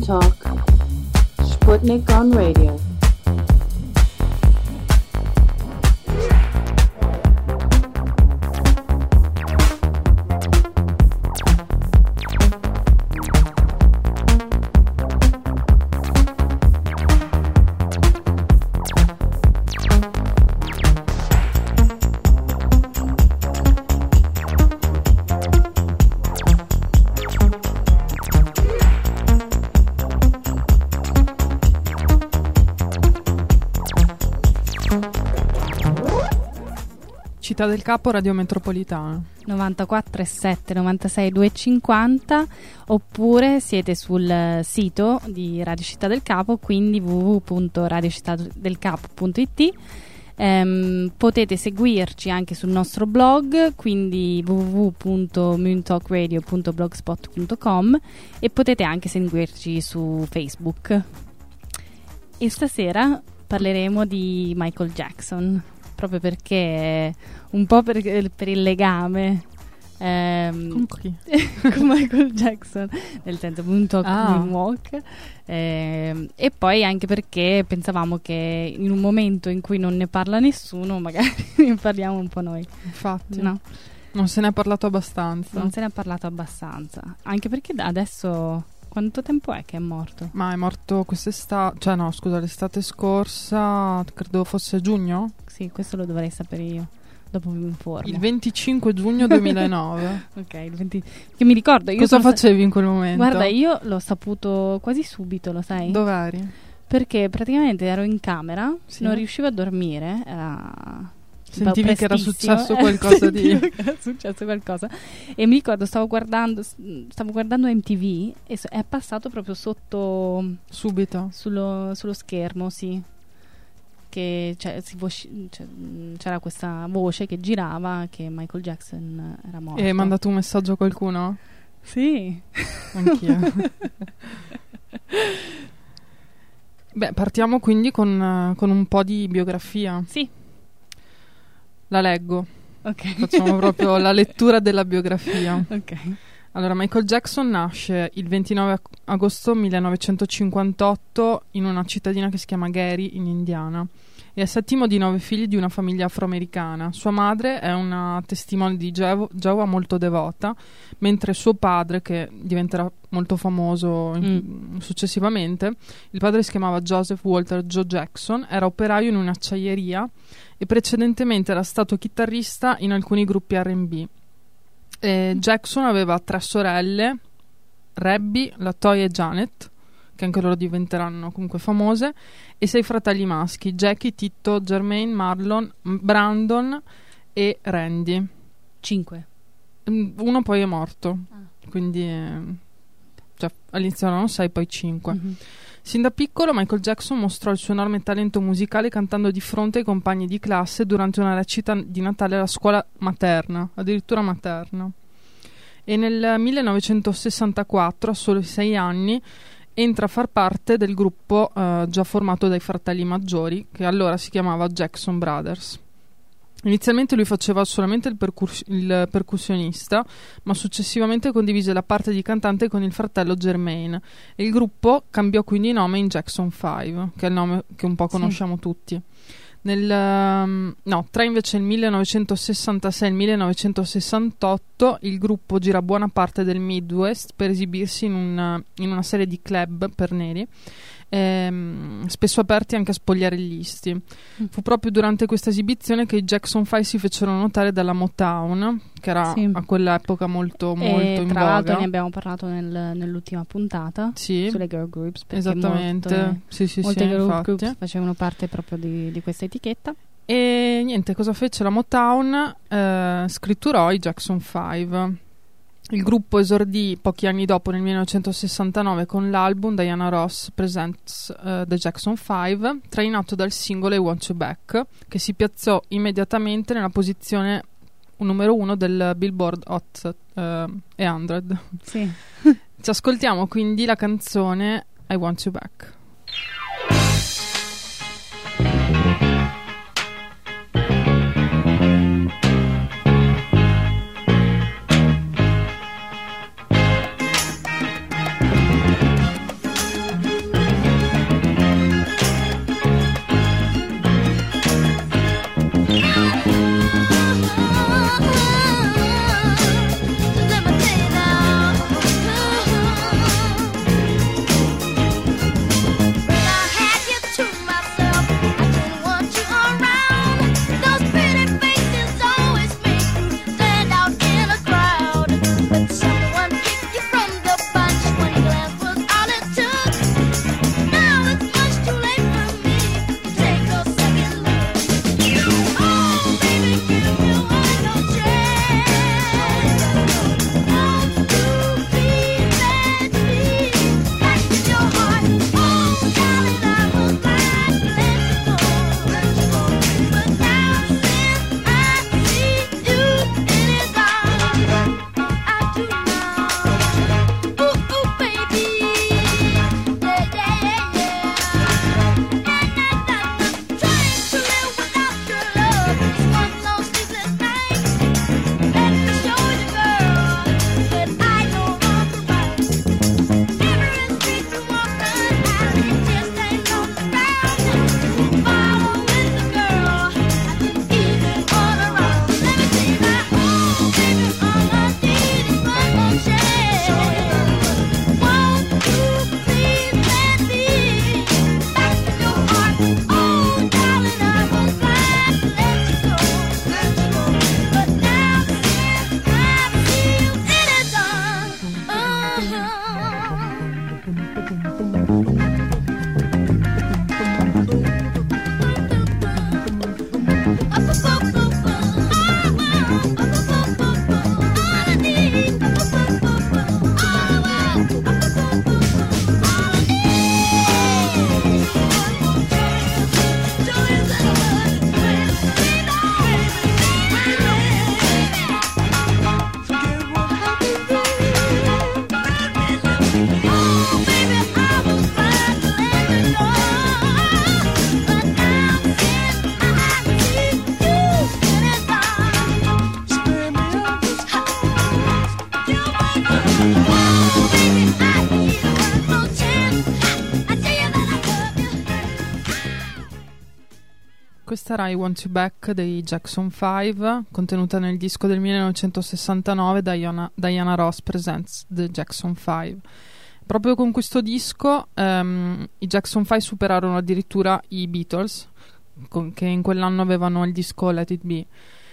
Talk. Sputnik on Radio. Città del Capo, Radio Metropolitana 94,7, 96,250, oppure siete sul sito di Radio Città del Capo, quindi www.radiocittadelcapo.it. Potete seguirci anche sul nostro blog, quindi www.moontalkradio.blogspot.com, e potete anche seguirci su Facebook. E stasera parleremo di Michael Jackson, proprio perché un po' per il legame con chi? con Michael Jackson, nel senso Moontalk Moonwalk, e poi anche perché pensavamo che in un momento in cui non ne parla nessuno magari ne parliamo un po' noi. Infatti no, non se ne è parlato abbastanza. Non se ne è parlato abbastanza, anche perché adesso quanto tempo è che è morto? Ma è morto quest'estate, cioè no scusa, l'estate scorsa, credo fosse giugno? Sì, questo lo dovrei sapere io, dopo mi informo. Il 25 giugno 2009. Ok, il 20, che mi ricordo io. Cosa facevi in quel momento? Guarda, io l'ho saputo quasi subito, lo sai? Dov'eri? Perché praticamente ero in camera, sì, non riuscivo a dormire, sentivi che era successo qualcosa di... che era successo qualcosa, e mi ricordo stavo guardando MTV e è passato proprio sotto, subito sullo schermo, sì, che c'era questa voce che girava che Michael Jackson era morto. E hai mandato un messaggio a qualcuno? Sì, anch'io. Beh, partiamo quindi con un po' di biografia. Sì. La leggo. Ok. Facciamo proprio la lettura della biografia. Ok. Allora, Michael Jackson nasce il 29 agosto 1958 in una cittadina che si chiama Gary, in Indiana. È il settimo di 9 figli di una famiglia afroamericana. Sua madre è una testimone di Geova molto devota, mentre suo padre, che diventerà molto famoso successivamente, il padre si chiamava Joseph Walter Joe Jackson, era operaio in un'acciaieria e precedentemente era stato chitarrista in alcuni gruppi R&B. Jackson aveva 3 sorelle, Rebby, Latoya e Janet, che anche loro diventeranno comunque famose, e 6 fratelli maschi, Jackie, Tito, Jermaine, Marlon, Brandon e Randy. 5. Uno poi è morto, quindi cioè, all'inizio erano 6, poi 5. Mm-hmm. Sin da piccolo Michael Jackson mostrò il suo enorme talento musicale cantando di fronte ai compagni di classe durante una recita di Natale alla scuola materna, addirittura materna. E nel 1964, a soli 6 anni, entra a far parte del gruppo già formato dai fratelli maggiori, che allora si chiamava Jackson Brothers. Inizialmente lui faceva solamente il percussionista, ma successivamente condivise la parte di cantante con il fratello Jermaine, e il gruppo cambiò quindi nome in Jackson 5, che è il nome che un po' conosciamo tutti. Tra invece il 1966 e il 1968 il gruppo gira buona parte del Midwest per esibirsi in una serie di club per neri, spesso aperti anche a spogliarellisti. Fu proprio durante questa esibizione che i Jackson 5 si fecero notare dalla Motown, che era a quell'epoca molto in tra voga. l'altro ne abbiamo parlato nell'ultima puntata, sulle girl groups, perché esattamente, molte girl groups facevano parte proprio di questa etichetta. E niente, cosa fece la Motown? Scritturò i Jackson 5. Il gruppo esordì pochi anni dopo, nel 1969, con l'album Diana Ross Presents The Jackson 5, trainato dal singolo I Want You Back, che si piazzò immediatamente nella posizione numero 1 del Billboard Hot 100. Sì. Ci ascoltiamo quindi la canzone I Want You Back. questa era I Want You Back dei Jackson 5, contenuta nel disco del 1969 Diana Ross Presents The Jackson 5. Proprio con questo disco i Jackson 5 superarono addirittura i Beatles, che in quell'anno avevano il disco Let It Be.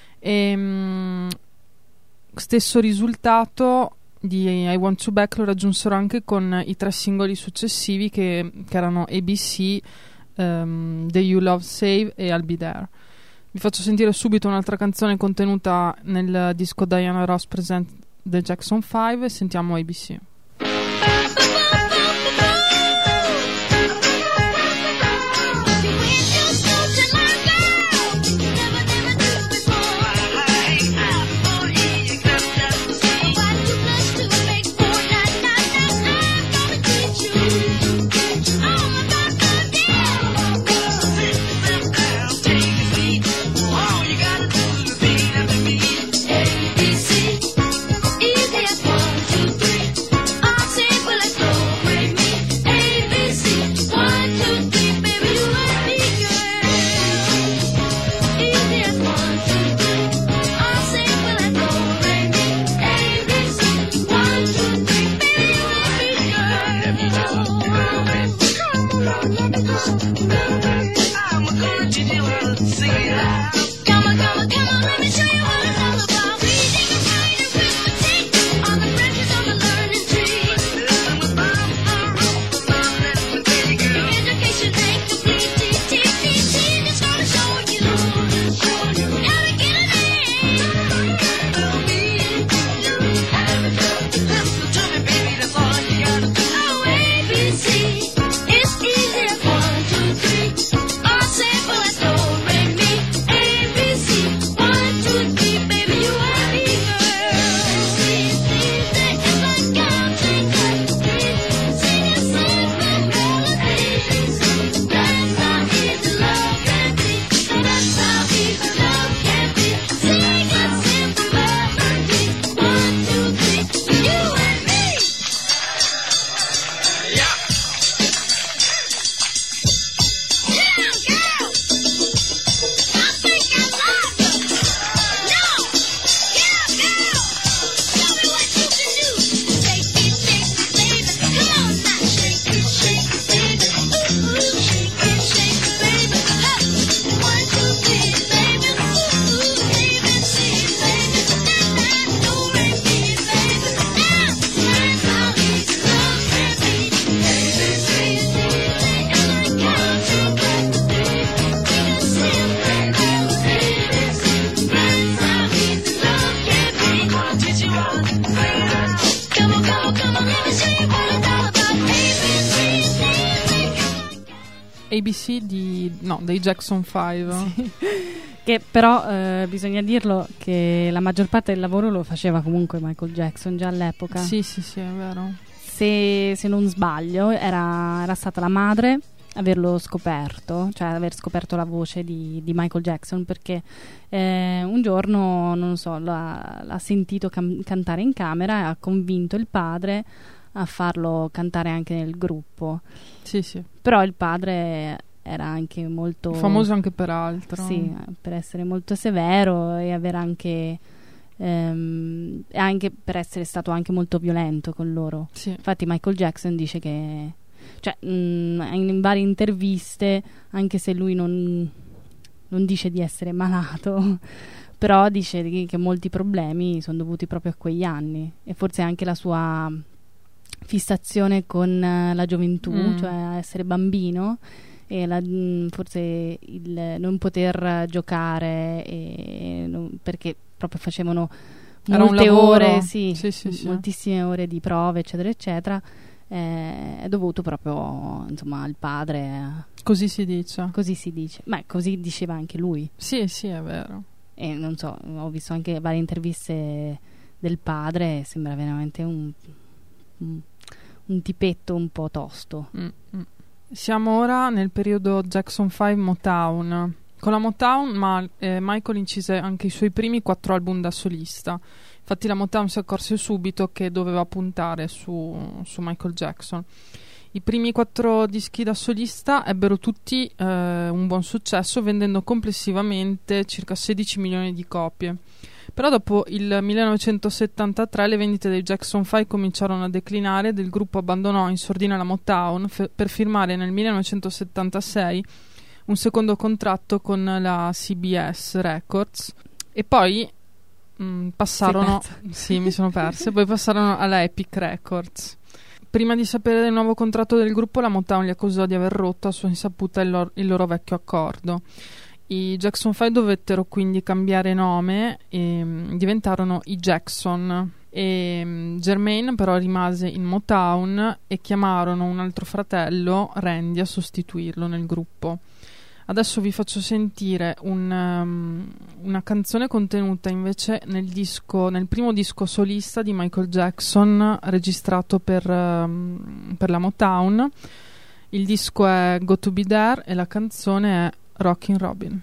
Stesso risultato di I Want You Back lo raggiunsero anche con i 3 singoli successivi che erano ABC, The You Love Save e I'll Be There. Vi faccio sentire subito un'altra canzone contenuta nel disco Diana Ross Present The Jackson 5 e sentiamo ABC. ABC dei Jackson 5. Sì. Che però bisogna dirlo che la maggior parte del lavoro lo faceva comunque Michael Jackson già all'epoca. Sì, è vero. Se non sbaglio era stata la madre averlo scoperto, cioè aver scoperto la voce di Michael Jackson, perché un giorno, non so, l'ha sentito cantare in camera e ha convinto il padre a farlo cantare anche nel gruppo. Sì. Però il padre era anche molto famoso anche per altro. Sì, per essere molto severo e aver anche per essere stato anche molto violento con loro. Sì. Infatti Michael Jackson dice che, cioè, in varie interviste, anche se lui non dice di essere malato, però dice che molti problemi sono dovuti proprio a quegli anni, e forse anche la sua fissazione con la gioventù, cioè essere bambino, e forse il non poter giocare perché proprio facevano molte ore, sì, moltissime ore di prove, eccetera eccetera, è dovuto proprio, insomma, al padre. Così si dice. Ma così diceva anche lui. Sì, è vero. E non so, ho visto anche varie interviste del padre, sembra veramente un tipetto un po' tosto. Siamo ora nel periodo Jackson 5 Motown. Con la Motown Michael incise anche i suoi primi 4 album da solista. Infatti la Motown si accorse subito che doveva puntare su Michael Jackson. I primi 4 dischi da solista ebbero tutti un buon successo, vendendo complessivamente circa 16 milioni di copie. Però dopo il 1973 le vendite dei Jackson 5 cominciarono a declinare ed il gruppo abbandonò in sordina la Motown per firmare nel 1976 un secondo contratto con la CBS Records e poi passarono mi sono perse, poi passarono alla Epic Records. Prima di sapere del nuovo contratto del gruppo, la Motown li accusò di aver rotto a sua insaputa il loro vecchio accordo. I Jackson 5 dovettero quindi cambiare nome e diventarono i Jackson. Jermaine però rimase in Motown e chiamarono un altro fratello, Randy, a sostituirlo nel gruppo. Adesso vi faccio sentire una canzone contenuta invece nel primo disco solista di Michael Jackson registrato per la Motown. Il disco è Got to Be There e la canzone è Rockin' Robin.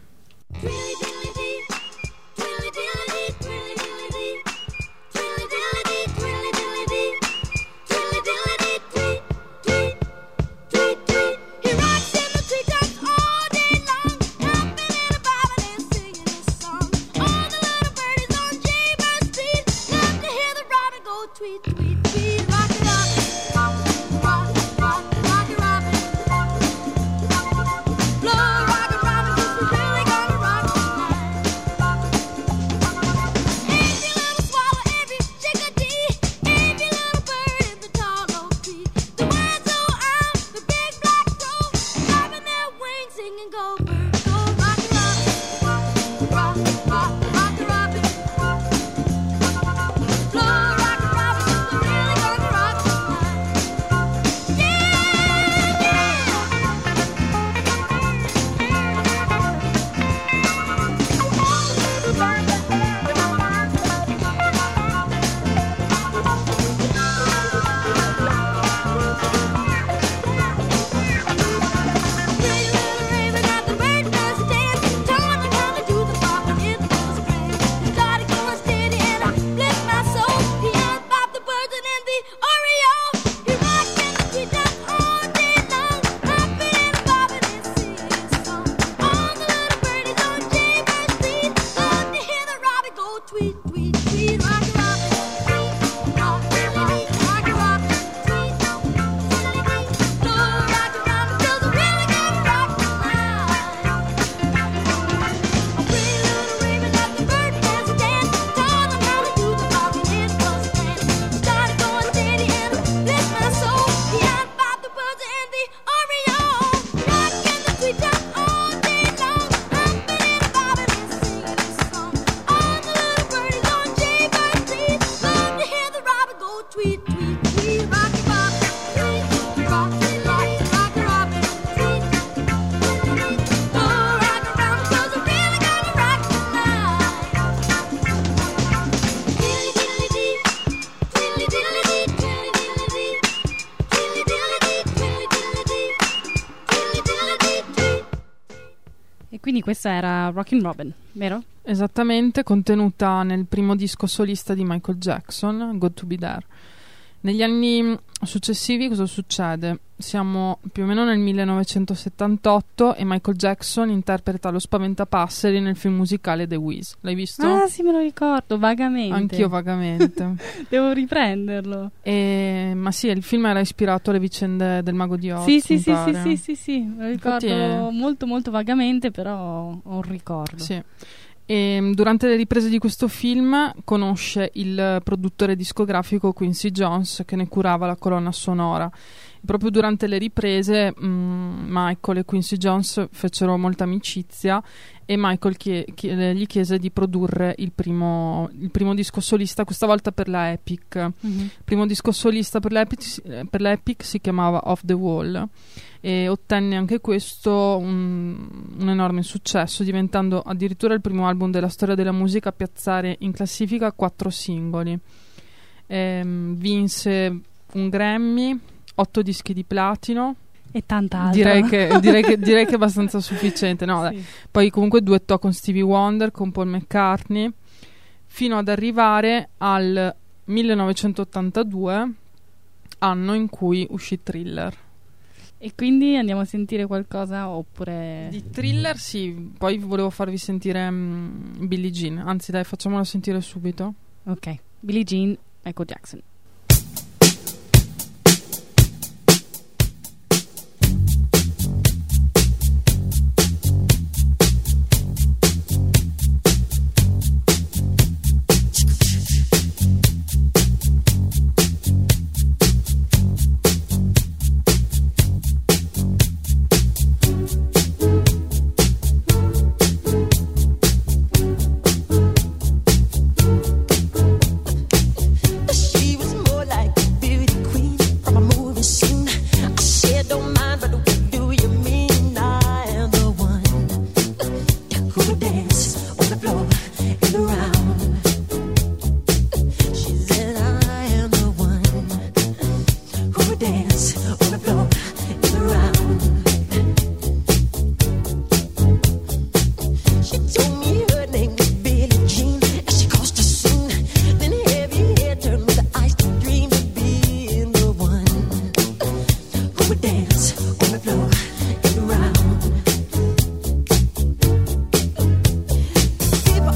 Quindi questa era Rockin' Robin, vero? Esattamente, contenuta nel primo disco solista di Michael Jackson, Got to Be There. Negli anni successivi cosa succede? Siamo più o meno nel 1978 e Michael Jackson interpreta lo Spaventapasseri nel film musicale The Wiz. L'hai visto? Ah sì, me lo ricordo, vagamente. Anch'io vagamente. Devo riprenderlo. Ma sì, il film era ispirato alle vicende del Mago di Oz. Sì, me lo ricordo. Infatti molto molto vagamente, però ho un ricordo. Sì. E durante le riprese di questo film conosce il produttore discografico Quincy Jones, che ne curava la colonna sonora. Proprio durante le riprese Michael e Quincy Jones fecero molta amicizia e Michael gli chiese di produrre il primo disco solista, questa volta per la Epic. Il primo disco solista per la Epic si chiamava Off the Wall e ottenne anche questo un enorme successo, diventando addirittura il primo album della storia della musica a piazzare in classifica 4 singoli. Vinse un Grammy, 8 dischi di platino e tanta altro. direi che è abbastanza sufficiente, no? Sì. Dai. Poi comunque duettò con Stevie Wonder, con Paul McCartney, fino ad arrivare al 1982, anno in cui uscì Thriller. E quindi andiamo a sentire qualcosa oppure... Di Thriller sì, poi volevo farvi sentire Billie Jean, anzi dai, facciamola sentire subito. Ok, Billie Jean, Michael Jackson. People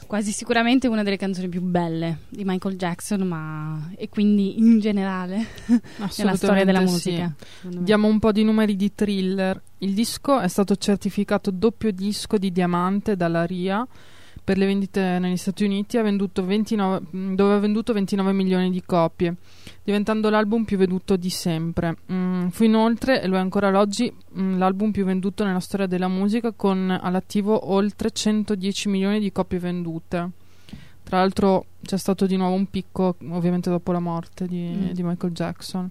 quasi sicuramente una delle canzoni più belle di Michael Jackson, e quindi in generale nella storia della musica. Sì. Diamo un po' di numeri di Thriller. Il disco è stato certificato doppio disco di diamante dalla RIA per le vendite negli Stati Uniti, dove ha venduto 29 milioni di copie, diventando l'album più venduto di sempre. Fu inoltre, e lo è ancora ad oggi, l'album più venduto nella storia della musica, con all'attivo oltre 110 milioni di copie vendute. Tra l'altro c'è stato di nuovo un picco, ovviamente dopo la morte di Michael Jackson.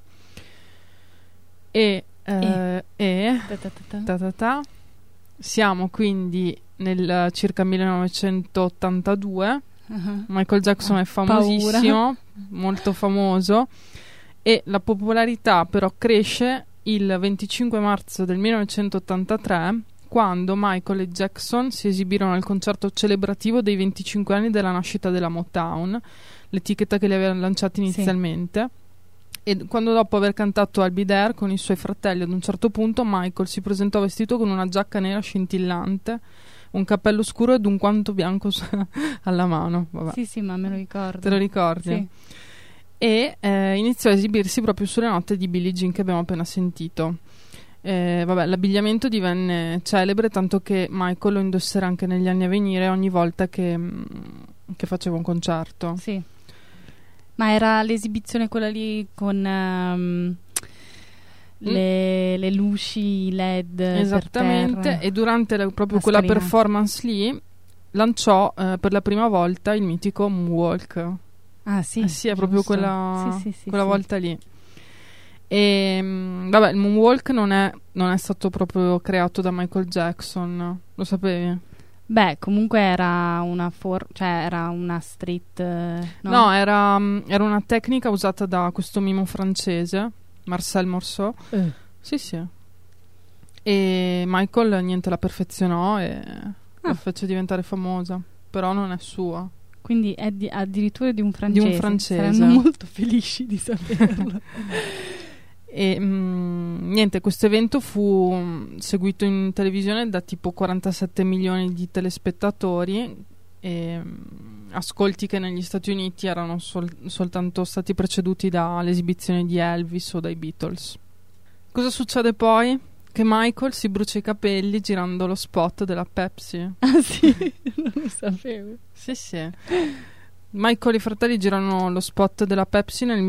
Siamo quindi nel circa 1982. Michael Jackson è famosissimo, molto famoso, e la popolarità però cresce il 25 marzo del 1983, quando Michael e Jackson si esibirono al concerto celebrativo dei 25 anni della nascita della Motown, l'etichetta che li aveva lanciati inizialmente. E quando, dopo aver cantato I'll Be There con i suoi fratelli, ad un certo punto Michael si presentò vestito con una giacca nera scintillante, un cappello scuro ed un guanto bianco alla mano. Vabbè. Sì, ma me lo ricordo. Te lo ricordi? Sì. E iniziò a esibirsi proprio sulle note di Billie Jean che abbiamo appena sentito. L'abbigliamento divenne celebre, tanto che Michael lo indosserà anche negli anni a venire, ogni volta che faceva un concerto. Sì. Ma era l'esibizione quella lì con le luci LED. Esattamente, e durante proprio quella performance lì lanciò per la prima volta il mitico Moonwalk. Ah sì, sì, è proprio quella volta lì. E il Moonwalk non è stato proprio creato da Michael Jackson, lo sapevi? Beh, comunque era una street, no? No, era una tecnica usata da questo mimo francese, Marcel Marceau. Sì. E Michael niente la perfezionò e la fece diventare famosa, però non è sua. Quindi è addirittura di un francese. Di un francese. Saranno molto felici di saperlo. E niente, questo evento fu seguito in televisione da tipo 47 milioni di telespettatori, e ascolti che negli Stati Uniti erano soltanto stati preceduti dall'esibizione di Elvis o dai Beatles. Cosa succede poi? Che Michael si brucia i capelli girando lo spot della Pepsi. Ah sì? Non lo sapevo. Sì. Michael e i fratelli girano lo spot della Pepsi nel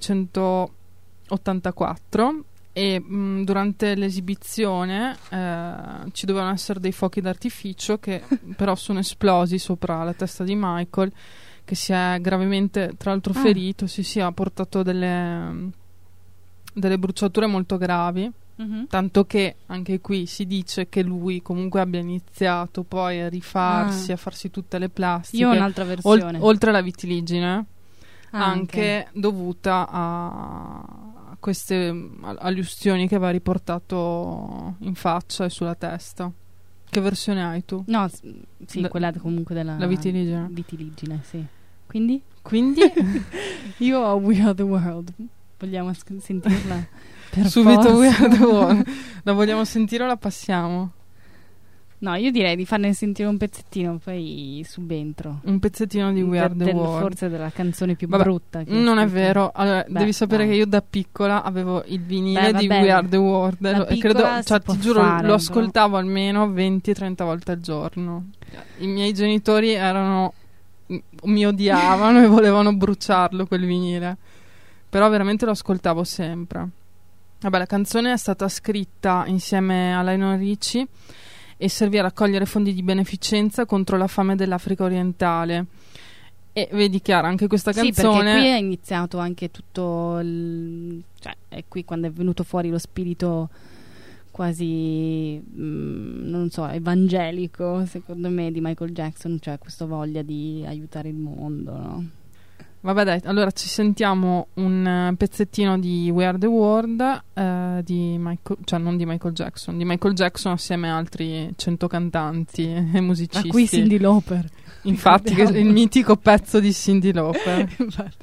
1984 e durante l'esibizione ci dovevano essere dei fuochi d'artificio che però sono esplosi sopra la testa di Michael, che si è gravemente, tra l'altro, ferito. Sì, ha portato delle bruciature molto gravi. Tanto che anche qui si dice che lui comunque abbia iniziato poi a rifarsi, a farsi tutte le plastiche. Io ho un'altra versione. Oltre alla vitiligine, anche dovuta a queste allusioni che aveva riportato in faccia e sulla testa. Che versione hai tu? No, sì, quella comunque della la vitiligine. Vitiligine, sì. Quindi? Io ho We Are The World. Vogliamo sentirla? Subito We Are The World. La vogliamo sentire o la passiamo? No, io direi di farne sentire un pezzettino, poi subentro. Un pezzettino di We Are The World. Forse della canzone più brutta che non è vero. Allora, devi sapere che io da piccola avevo il vinile di We Are The World e credo, ti giuro, lo ascoltavo almeno 20-30 volte al giorno. I miei genitori mi odiavano e volevano bruciarlo quel vinile, però veramente lo ascoltavo sempre. La canzone è stata scritta insieme a Lionel Richie e servì a raccogliere fondi di beneficenza contro la fame dell'Africa orientale. E vedi, Chiara, anche questa canzone... Sì, perché qui è iniziato anche tutto cioè è qui quando è venuto fuori lo spirito quasi non so, evangelico, secondo me, di Michael Jackson, cioè questa voglia di aiutare il mondo, no? Vabbè, dai, allora ci sentiamo un pezzettino di We Are The World di Michael, cioè non di Michael Jackson assieme a altri 100 cantanti e musicisti. A cui Cyndi Lauper. Infatti, che è il mitico pezzo di Cyndi Lauper. Infatti.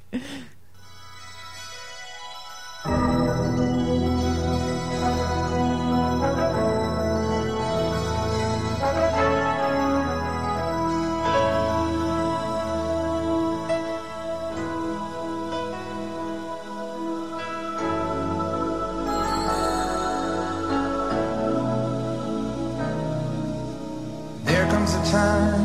comes a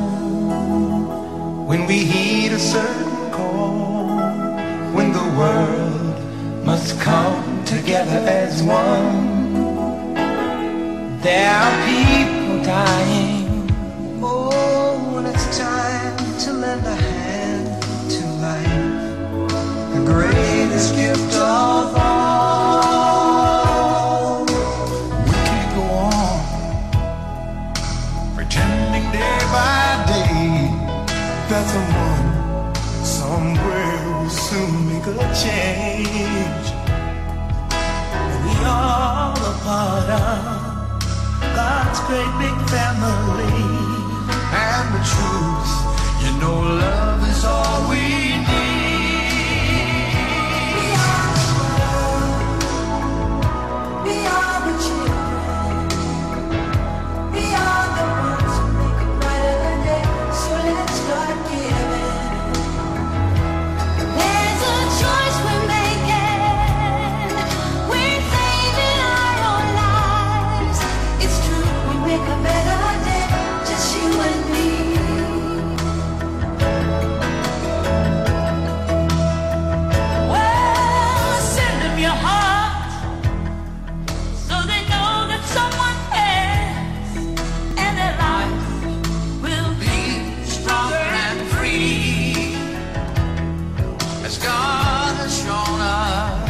time when we heed a certain call, when the world must come together as one. There are people dying. Oh, when it's time to lend a hand to life, the greatest gift of all. We can't go on pretending day by day that someone somewhere will soon make a change. We all a part of God's great big family, and the truth, you know, love is all we need. We are the world, we are the children, we are the ones who make a brighter day, so let's start giving. There's a choice we're making, we're saving our own lives. It's true, we make a better day, just you and me. Well, send them your heart, so they know that someone cares, and their life will be stronger and free, as God has shown us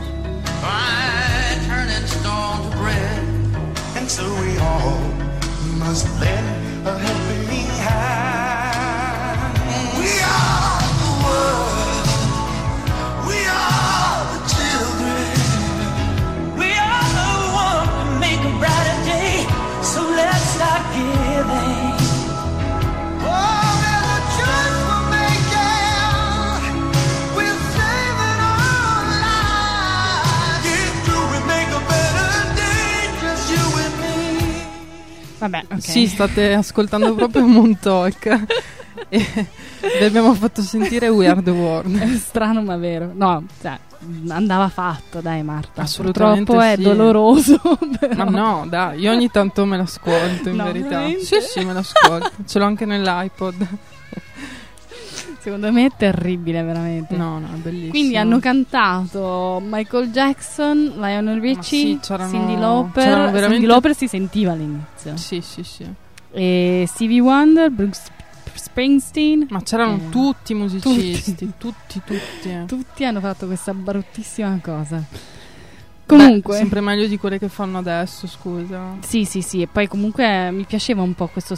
by turning stone to bread. And so we all must lend a helping hand. We are the world, we are the children, we are the one to make a brighter day, so let's start giving. Oh, there's a choice we're making, we're saving our lives. It's true, we make a better day, just you and me. Vabbè, ok. Sì, state ascoltando proprio Moon Talk e vi abbiamo fatto sentire We Are The World. È strano ma vero. No, cioè, andava fatto, dai Marta. Assolutamente Purtroppo è sì. doloroso. Però. Ma no, dai, io ogni tanto me l'ascolto in No, verità. veramente? Sì, sì, me l'ascolto. Ce l'ho anche nell'iPod. Secondo me è terribile, veramente. No, no, è bellissimo. Quindi hanno cantato Michael Jackson, Lionel Richie, sì, c'erano Cyndi Lauper. veramente- Cyndi Lauper si sentiva all'inizio. Sì, sì, sì. E Stevie Wonder, Bruce Springsteen. Ma c'erano tutti i musicisti, Tutti. tutti. Tutti hanno fatto questa bruttissima cosa. Comunque, Beh, sempre meglio di quelle che fanno adesso, scusa. sì. E poi comunque mi piaceva un po' questo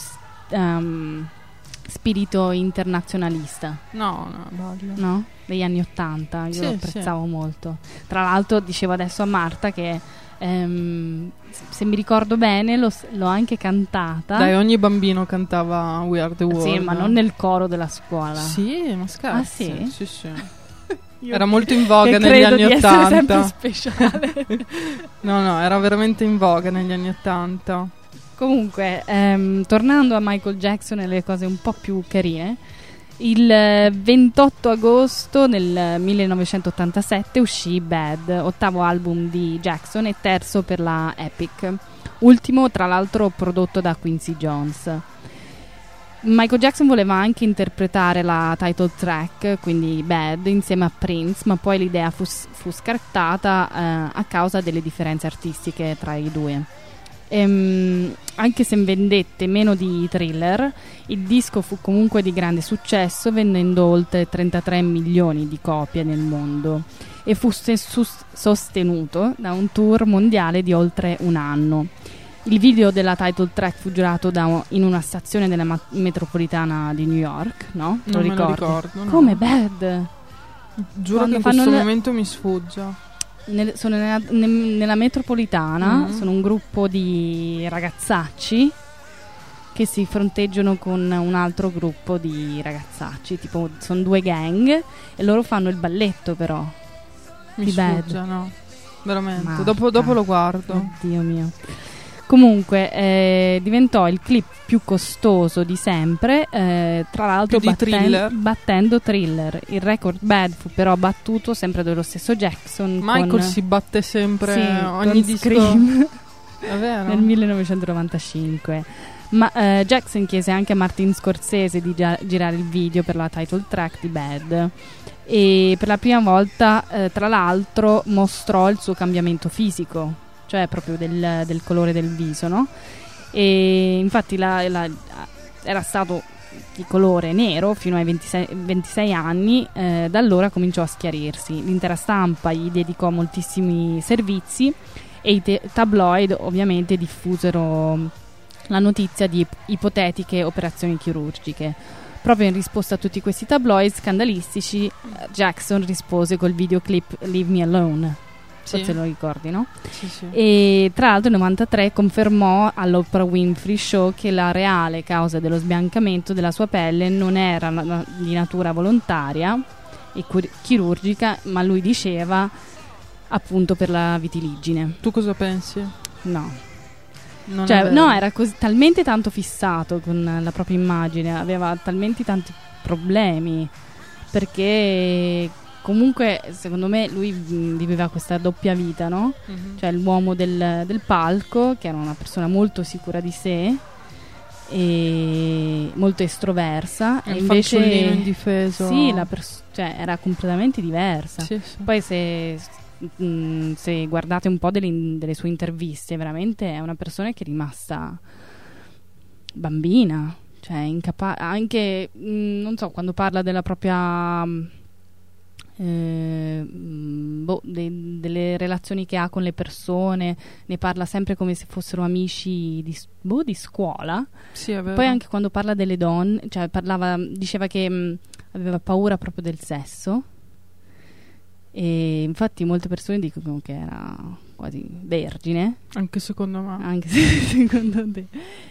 spirito internazionalista, No, bello. no? Degli anni '80, io Sì, lo apprezzavo molto. Tra l'altro dicevo adesso a Marta che se mi ricordo bene l'ho anche cantata. Dai, ogni bambino cantava We Are The World. Sì, ma non nel coro della scuola. Sì, ma scherzi. Ah, sì? Sì, sì. Io Era molto in voga che negli credo anni di essere sempre 80. speciale. No, era veramente in voga negli anni 80. Comunque, tornando a Michael Jackson e le cose un po' più carine, il 28 agosto del 1987 uscì Bad, ottavo album di Jackson e terzo per la Epic, ultimo tra l'altro prodotto da Quincy Jones. Michael Jackson voleva anche interpretare la title track, quindi Bad, insieme a Prince, ma poi l'idea fu scartata a causa delle differenze artistiche tra i due. Anche se vendette meno di Thriller, il disco fu comunque di grande successo, vendendo oltre 33 milioni di copie nel mondo e fu sostenuto da un tour mondiale di oltre un anno. Il video della title track fu girato in una stazione della metropolitana di New York, no? Non me lo ricordi? ricordo. No. Come Bad? Giuro Quando che in fanno questo le- momento mi sfugge. Sono nella metropolitana, Mhm. sono un gruppo di ragazzacci che si fronteggiano con un altro gruppo di ragazzacci, tipo sono due gang e loro fanno il balletto però. Mi Di Bad. sfugge, no. Veramente. Marta. Dopo lo guardo. Dio mio. Comunque diventò il clip più costoso di sempre, tra l'altro Più di Thriller. battendo Thriller. Il record Bad fu però battuto sempre dallo stesso Jackson. Michael con, si batte sempre sì, ogni con disco. Scream. È vero? nel 1995. Ma Jackson chiese anche a Martin Scorsese di girare il video per la title track di Bad, e per la prima volta tra l'altro mostrò il suo cambiamento fisico, cioè proprio del colore del viso, no? E infatti era stato di colore nero fino ai 26 anni, da allora cominciò a schiarirsi. L'intera stampa gli dedicò moltissimi servizi e i tabloid ovviamente diffusero la notizia di ipotetiche operazioni chirurgiche. Proprio in risposta a tutti questi tabloid scandalistici, Jackson rispose col videoclip Leave Me Alone. Sì. Forse lo ricordi, no? Sì, sì. E tra l'altro nel 93 confermò all'Oprah Winfrey Show che la reale causa dello sbiancamento della sua pelle non era di natura volontaria e chirurgica, ma lui diceva appunto per la vitiligine. Tu cosa pensi? No. Non è Cioè, vero. no, era talmente tanto fissato con la propria immagine, aveva talmente tanti problemi, perché comunque secondo me lui viveva questa doppia vita, no? Mhm. Cioè l'uomo del palco, che era una persona molto sicura di sé e molto estroversa, E e il invece fanciullino indifeso. sì, cioè era completamente diversa. Sì, sì. Poi se guardate un po' delle sue interviste, veramente è una persona che è rimasta bambina, cioè incapace anche, non so, quando parla della propria delle relazioni che ha con le persone, ne parla sempre come se fossero amici di scuola. Sì, è vero. Poi anche quando parla delle donne, cioè diceva che aveva paura proprio del sesso, e infatti molte persone dicono che era quasi vergine, Anche secondo me. anche se secondo te.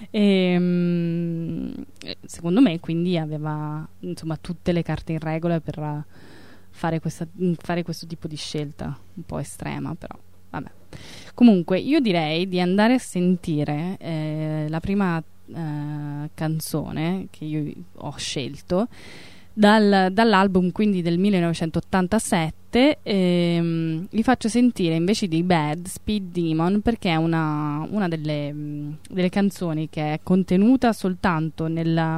Secondo me quindi aveva insomma tutte le carte in regola per fare questo tipo di scelta un po' estrema, però vabbè. Comunque io direi di andare a sentire la prima canzone che io ho scelto dall'album, quindi del 1987. Vi faccio sentire invece di Bad Speed Demon, perché è una delle canzoni che è contenuta soltanto nella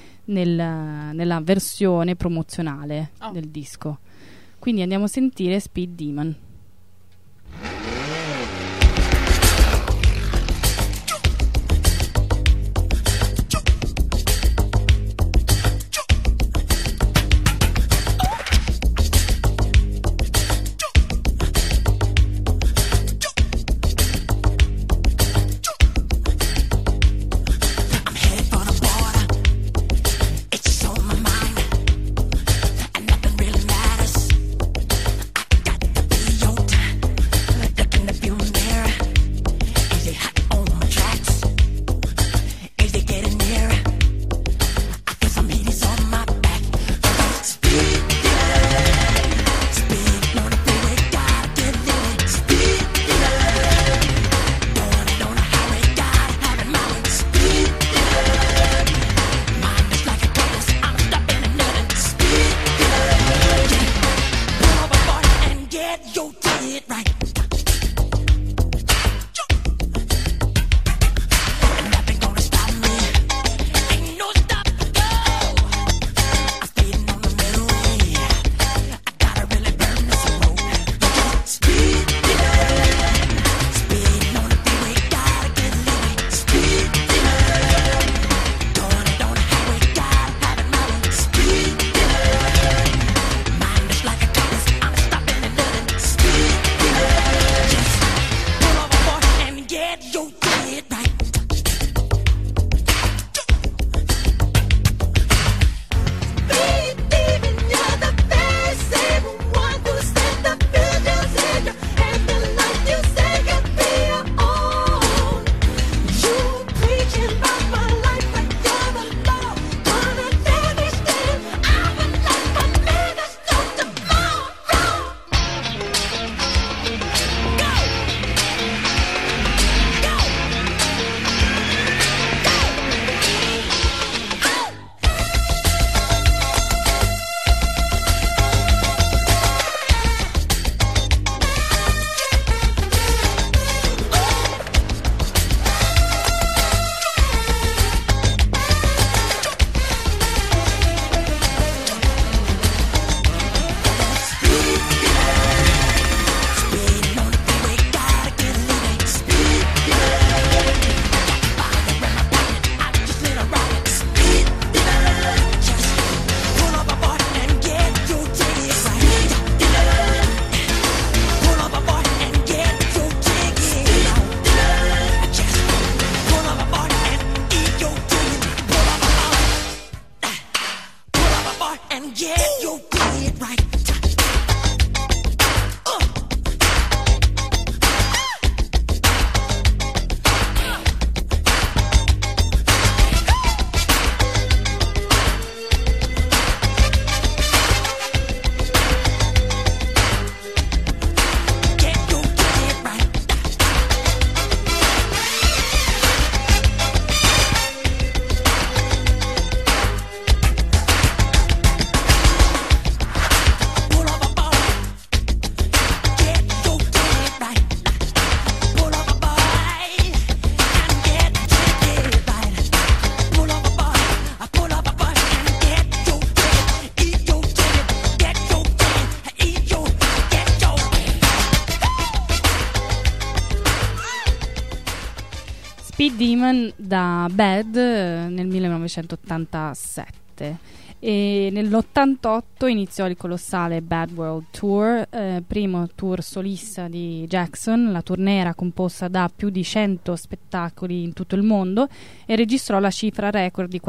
versione promozionale del disco. Quindi andiamo a sentire Speed Demon. Nothing really matters. I got to be your Pete Damon da Bad nel 1987 e nell'88 iniziò il colossale Bad World Tour, primo tour solista di Jackson. La tournée era composta da più di 100 spettacoli in tutto il mondo e registrò la cifra record di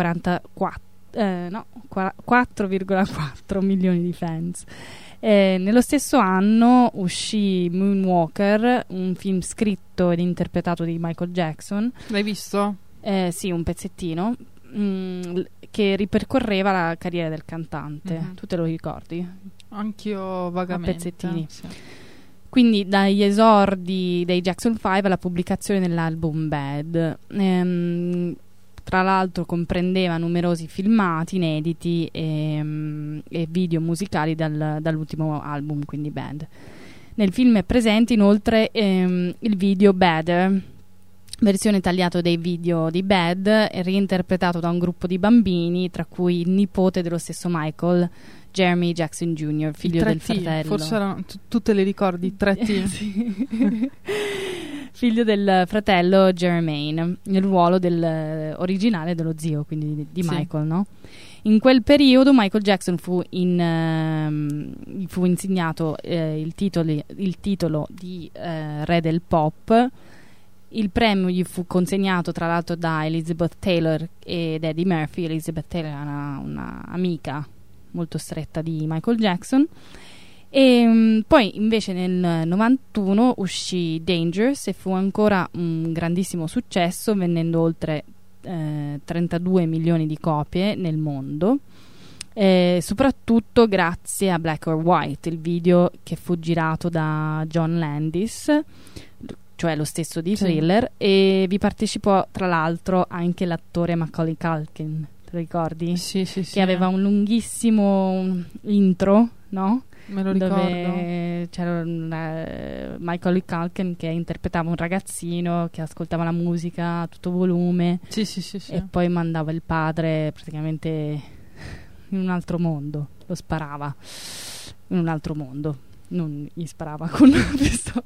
4,4 milioni di fans. Nello stesso anno uscì Moonwalker, un film scritto ed interpretato di Michael Jackson. L'hai visto? Sì, un pezzettino che ripercorreva la carriera del cantante. Mhm. Tu te lo ricordi? Anch'io vagamente. A pezzettini. Sì. Quindi dagli esordi dei Jackson 5 alla pubblicazione dell'album Bad. Tra l'altro comprendeva numerosi filmati inediti e video musicali dall'ultimo album, quindi Bad. Nel film è presente inoltre il video Better, versione tagliata dei video di Bad, reinterpretato da un gruppo di bambini, tra cui il nipote dello stesso Michael, Jeremy Jackson Jr., figlio del 3T, fratello. forse erano, tu te li ricordi, 3T? Sì. Figlio del fratello Jermaine, nel ruolo originale dello zio, quindi di Sì. Michael, no? In quel periodo Michael Jackson fu insegnato il titolo di re del pop. Il premio gli fu consegnato tra l'altro da Elizabeth Taylor ed Eddie Murphy. Elizabeth Taylor era una amica molto stretta di Michael Jackson. E poi invece nel 91 uscì Dangerous e fu ancora un grandissimo successo, vendendo oltre 32 milioni di copie nel mondo, soprattutto grazie a Black or White, il video che fu girato da John Landis, cioè lo stesso di Thriller, e vi partecipò tra l'altro anche l'attore Macaulay Culkin, te lo ricordi? Sì, sì, sì. Che aveva un lunghissimo intro, no? Me lo ricordo. Dove c'era Michael Culkin che interpretava un ragazzino che ascoltava la musica a tutto volume. Sì, sì, sì, sì. E poi mandava il padre praticamente in un altro mondo, lo sparava in un altro mondo, non gli sparava con una pistola.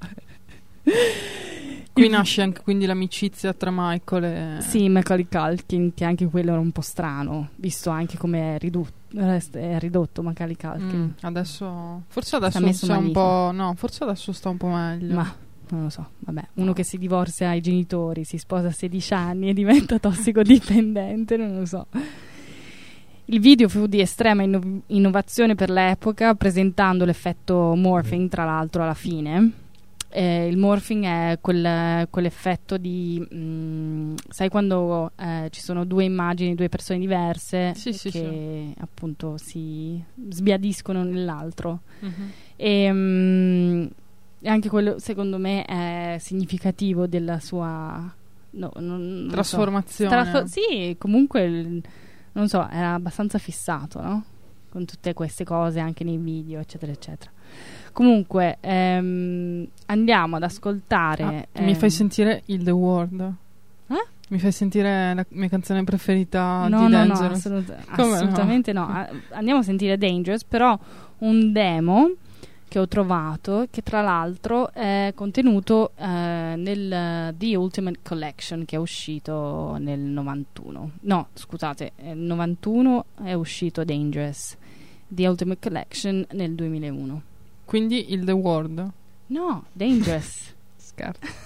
Qui nasce anche quindi l'amicizia tra Michael e... Sì, Macaulay Culkin, che anche quello era un po' strano, visto anche come è ridotto Macaulay Culkin. Adesso forse adesso Sta messo sta un malino. po', no, forse adesso sta un po' meglio. Ma non lo so, vabbè, uno che si divorzia ai genitori, si sposa a 16 anni e diventa tossicodipendente, non lo so. Il video fu di estrema innovazione per l'epoca, presentando l'effetto morphing, tra l'altro, alla fine. Il morphing è quell'effetto di sai quando ci sono due immagini, due persone diverse Sì, sì, che appunto si sbiadiscono nell'altro. Mhm. E anche quello secondo me è significativo della sua non so. Trasformazione. Sì, comunque non so, era abbastanza fissato, no? Con tutte queste cose anche nei video, eccetera eccetera. Comunque andiamo ad ascoltare. Mi fai sentire il The World? Mi fai sentire la mia canzone preferita No, di no, no, Dangerous? Come assolutamente no. Andiamo a sentire Dangerous, però un demo che ho trovato, che tra l'altro è contenuto nel The Ultimate Collection, che è uscito nel 91. No, scusate, nel 91 è uscito Dangerous. The Ultimate Collection nel 2001. Quindi il The World? No, Dangerous. Scherzo.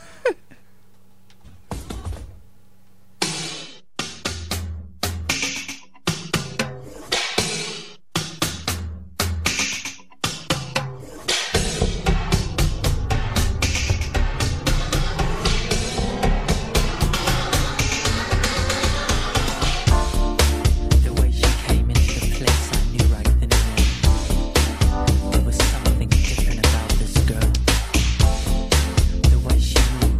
The way she came into the place, I knew right then and there. There was something different about this girl. The way she moved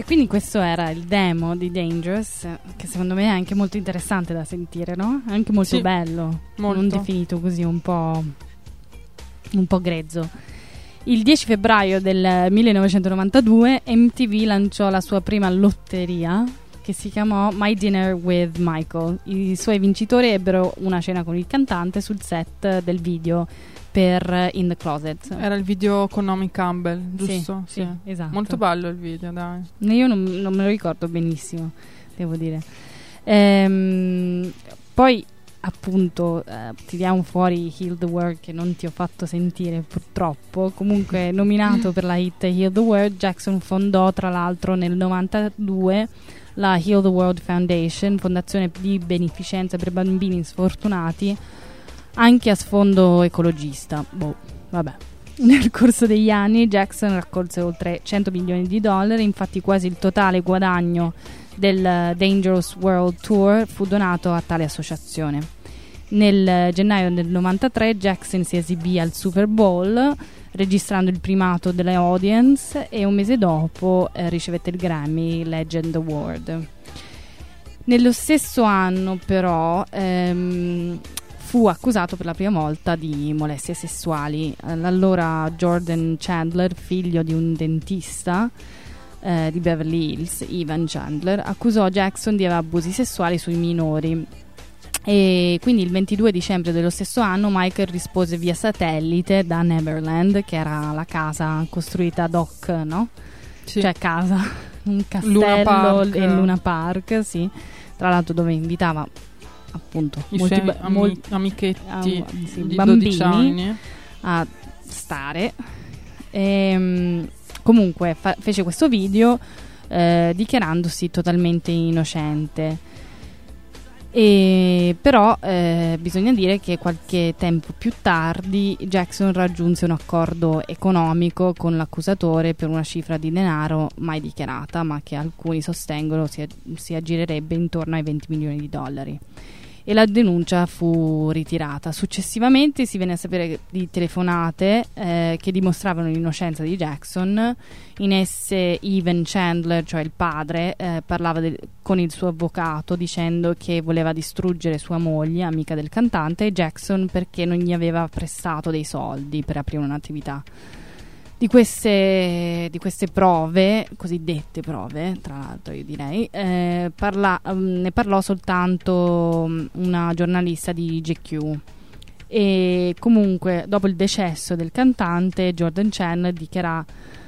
quindi questo era il demo di Dangerous, che secondo me è anche molto interessante da sentire, no? È anche molto Sì, bello, molto. non definito così un po' grezzo. Il 10 febbraio del 1992 MTV lanciò la sua prima lotteria, che si chiamò My Dinner with Michael. I suoi vincitori ebbero una cena con il cantante sul set del video per In the Closet. Era il video con Naomi Campbell, giusto? Sì, esatto. Molto bello il video, dai. Io non me lo ricordo benissimo, devo dire. Poi appunto tiriamo fuori Heal the World, che non ti ho fatto sentire purtroppo. Comunque nominato per la hit Heal the World, Jackson fondò tra l'altro nel 92 la Heal the World Foundation, fondazione di beneficenza per bambini sfortunati, anche a sfondo ecologista. Vabbè. Nel corso degli anni Jackson raccolse oltre $100 milioni, infatti quasi il totale guadagno del Dangerous World Tour fu donato a tale associazione. Nel gennaio del 93 Jackson si esibì al Super Bowl registrando il primato delle audience e un mese dopo ricevette il Grammy Legend Award. Nello stesso anno però fu accusato per la prima volta di molestie sessuali. L'allora Jordan Chandler, figlio di un dentista di Beverly Hills, Evan Chandler, accusò Jackson di avere abusi sessuali sui minori. E quindi il 22 dicembre dello stesso anno Michael rispose via satellite da Neverland, che era la casa costruita ad hoc, no? Sì. Cioè casa, un Luna castello Park. e Luna Park, sì. Tra l'altro dove invitava appunto I molti suoi amichetti sì, di bambini 12 anni a stare. Comunque fece questo video dichiarandosi totalmente innocente. Però bisogna dire che qualche tempo più tardi Jackson raggiunse un accordo economico con l'accusatore per una cifra di denaro mai dichiarata, ma che alcuni sostengono si aggirerebbe intorno ai $20 milioni. E la denuncia fu ritirata. Successivamente si venne a sapere di telefonate che dimostravano l'innocenza di Jackson. In esse Evan Chandler, cioè il padre, parlava con il suo avvocato dicendo che voleva distruggere sua moglie, amica del cantante, e Jackson perché non gli aveva prestato dei soldi per aprire un'attività. Di queste prove, cosiddette prove, tra l'altro io direi, ne parlò soltanto una giornalista di GQ. E comunque dopo il decesso del cantante, Jordan Chandler dichiarò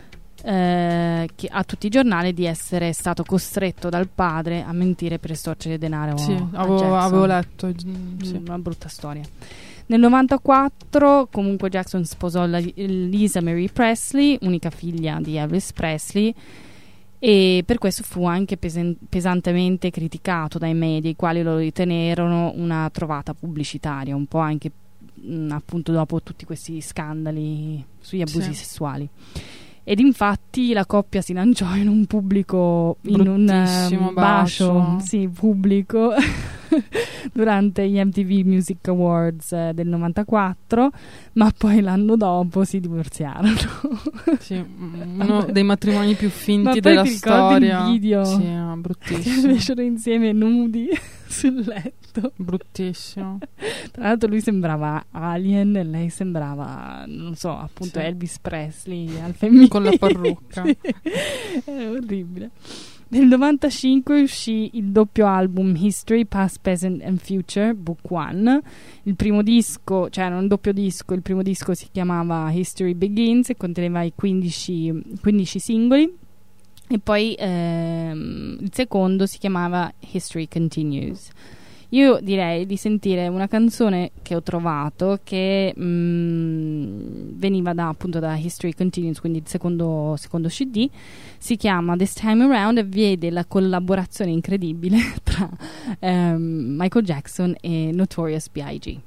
a tutti i giornali di essere stato costretto dal padre a mentire per estorcere denaro. Sì, a Jackson. avevo letto. Sì. Una brutta storia. Nel 94 comunque Jackson sposò Lisa Marie Presley, unica figlia di Elvis Presley, e per questo fu anche pesantemente criticato dai media, i quali lo ritenerono una trovata pubblicitaria, un po' anche appunto dopo tutti questi scandali sugli abusi sessuali. Ed infatti la coppia si lanciò in un pubblico, in un bacio pubblico durante gli MTV Music Awards del 94, ma poi l'anno dopo si divorziarono. Sì, uno dei matrimoni più finti della storia. Il video? Sì, bruttissimo. Che fecero insieme nudi sul letto. Bruttissimo. Tra l'altro lui sembrava Alien e lei sembrava, non so, appunto Elvis Presley al femminile. Con la parrucca. Sì. Era orribile. Nel 95 uscì il doppio album History, Past, Present and Future, Book One. Il primo disco, cioè era un doppio disco, il primo disco si chiamava History Begins e conteneva i 15 singoli, e poi il secondo si chiamava History Continues. Io direi di sentire una canzone che ho trovato che veniva appunto da History Continues, quindi il secondo CD. Si chiama This Time Around e vede la collaborazione incredibile tra Michael Jackson e Notorious B.I.G.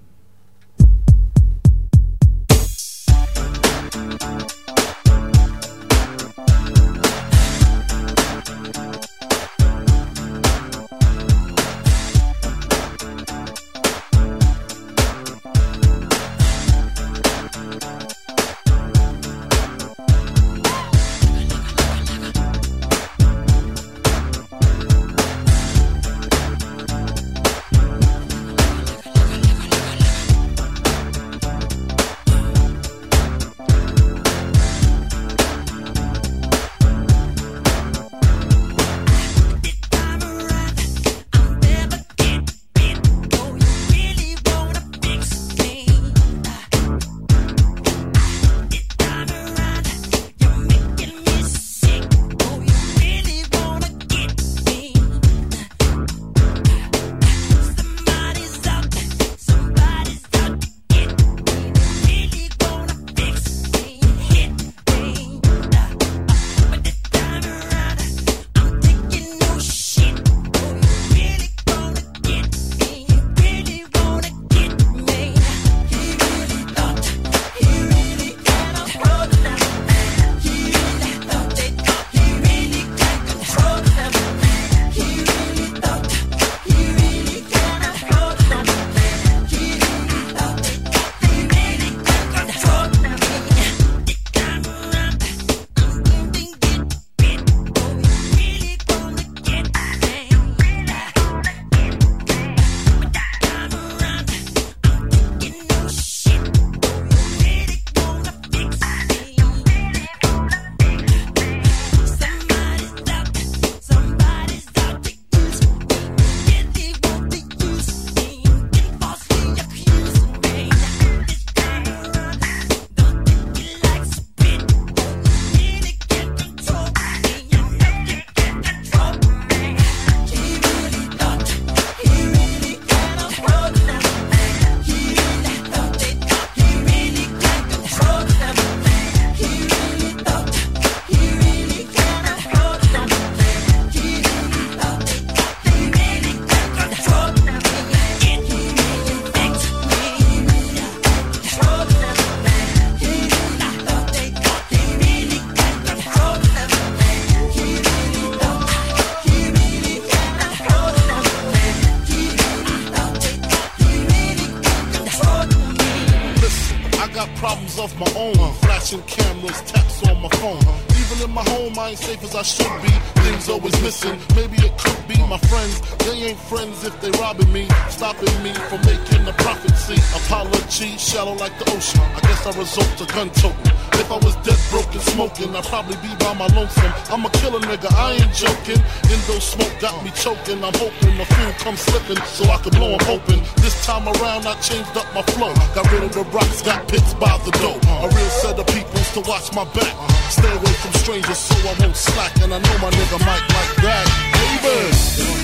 watching cameras, taps on my phone. Even in my home, I ain't safe as I should be. Things always missing. Maybe it could be my friends. They ain't friends if they robbing me, stopping me from making a profit. See, apology shallow like the ocean. I guess I resort to gun toting. If I was dead, broke and smoking, I'd probably be by my lonesome. I'm a killer nigga, I ain't joking. Indo smoke got me choking. I'm hoping the fool comes slipping so I can blow 'em open. This time around, I changed up my flow. Got rid of the rocks, got pits by the door. A real set of peoples to watch my back. Stay away from strangers so I won't slack. And I know my nigga might like that. Baby.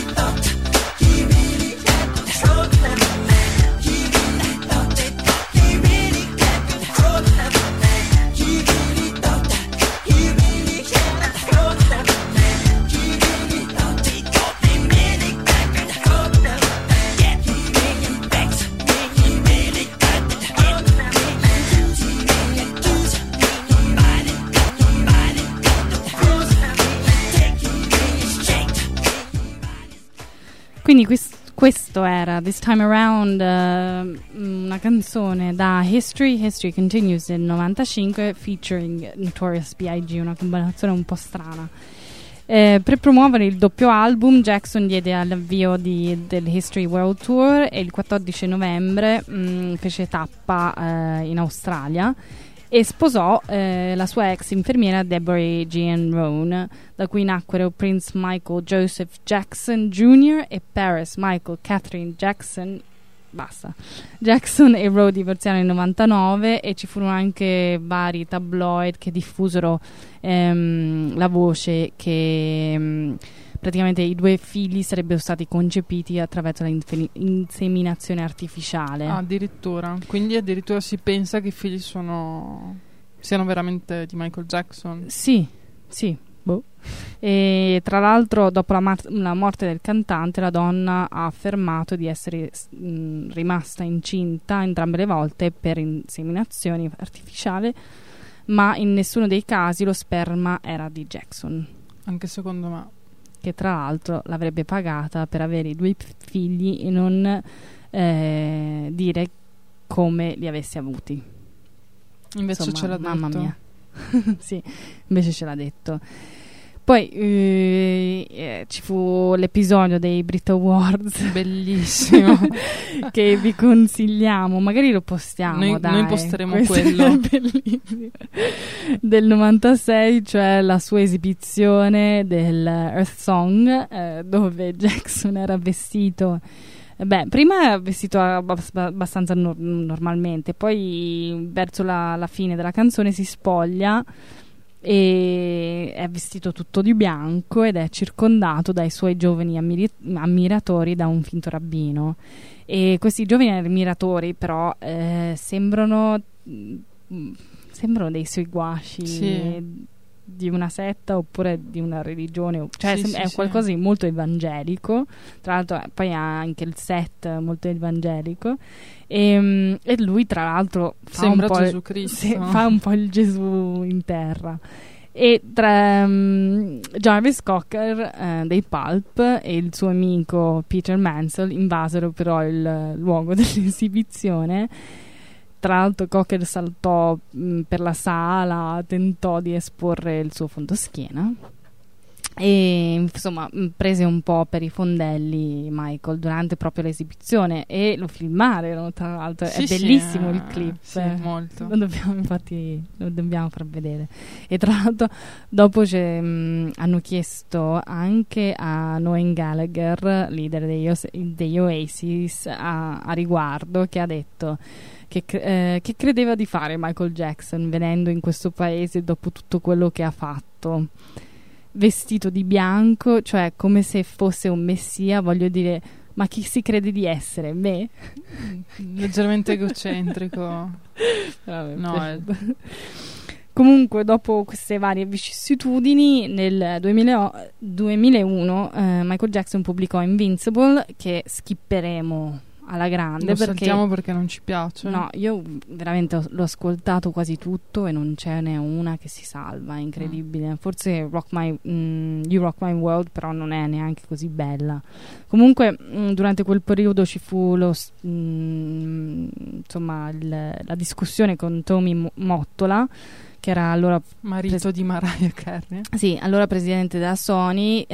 Quindi questo era This Time Around, una canzone da History Continues del 95 featuring Notorious B.I.G., una combinazione un po' strana. Per promuovere il doppio album, Jackson diede all'avvio del History World Tour e il 14 novembre fece tappa in Australia e sposò la sua ex infermiera Deborah Jean Roan, da cui nacquero Prince Michael Joseph Jackson Jr. e Paris Michael Catherine Jackson. Basta. Jackson e Roe divorziarono nel 99 e ci furono anche vari tabloid che diffusero la voce che praticamente i due figli sarebbero stati concepiti attraverso l'inseminazione artificiale. Addirittura. Quindi addirittura si pensa che i figli siano veramente di Michael Jackson. Sì. Boh. E tra l'altro dopo la morte del cantante, la donna ha affermato di essere rimasta incinta entrambe le volte per inseminazione artificiale, ma in nessuno dei casi lo sperma era di Jackson. Anche secondo me. Che tra l'altro l'avrebbe pagata per avere i due figli e non dire come li avesse avuti. Invece ce l'ha detto. Mamma mia. Sì, invece ce l'ha detto. Poi ci fu l'episodio dei Brit Awards, bellissimo, che vi consigliamo, magari lo postiamo. Noi posteremo quello. È bellissimo. Del 96, cioè la sua esibizione del Earth Song, dove Jackson era vestito. Prima era vestito abbastanza normalmente, poi verso la fine della canzone si spoglia e è vestito tutto di bianco ed è circondato dai suoi giovani ammiratori da un finto rabbino. E questi giovani ammiratori però sembrano dei seguaci, sì, di una setta oppure di una religione, cioè sì, è qualcosa di molto evangelico. Tra l'altro poi ha anche il set molto evangelico e lui tra l'altro sembra Gesù Cristo, fa un po' il Gesù in terra. E tra Jarvis Cocker dei Pulp e il suo amico Peter Mansell invasero però il luogo dell'esibizione. Tra l'altro Cocker saltò per la sala, tentò di esporre il suo fondoschiena e insomma prese un po' per i fondelli Michael durante proprio l'esibizione e lo filmarono, tra l'altro. Sì, è bellissimo il clip, sì, molto. Lo dobbiamo far vedere. E tra l'altro dopo hanno chiesto anche a Noel Gallagher, leader degli Oasis, a riguardo, che ha detto che credeva di fare Michael Jackson venendo in questo paese dopo tutto quello che ha fatto, vestito di bianco, cioè come se fosse un messia. Voglio dire, ma chi si crede di essere? Me? Leggermente egocentrico. Vabbè, comunque dopo queste varie vicissitudini nel 2001 Michael Jackson pubblicò Invincible, che skipperemo alla grande. Lo perché saltiamo perché non ci piace. no, io veramente l'ho ascoltato quasi tutto e non ce n'è una che si salva, è incredibile. Forse You Rock My World, però non è neanche così bella. Comunque durante quel periodo ci fu insomma la discussione con Tommy Mottola, che era allora Marito di Mariah Carey. sì, allora presidente della Sony,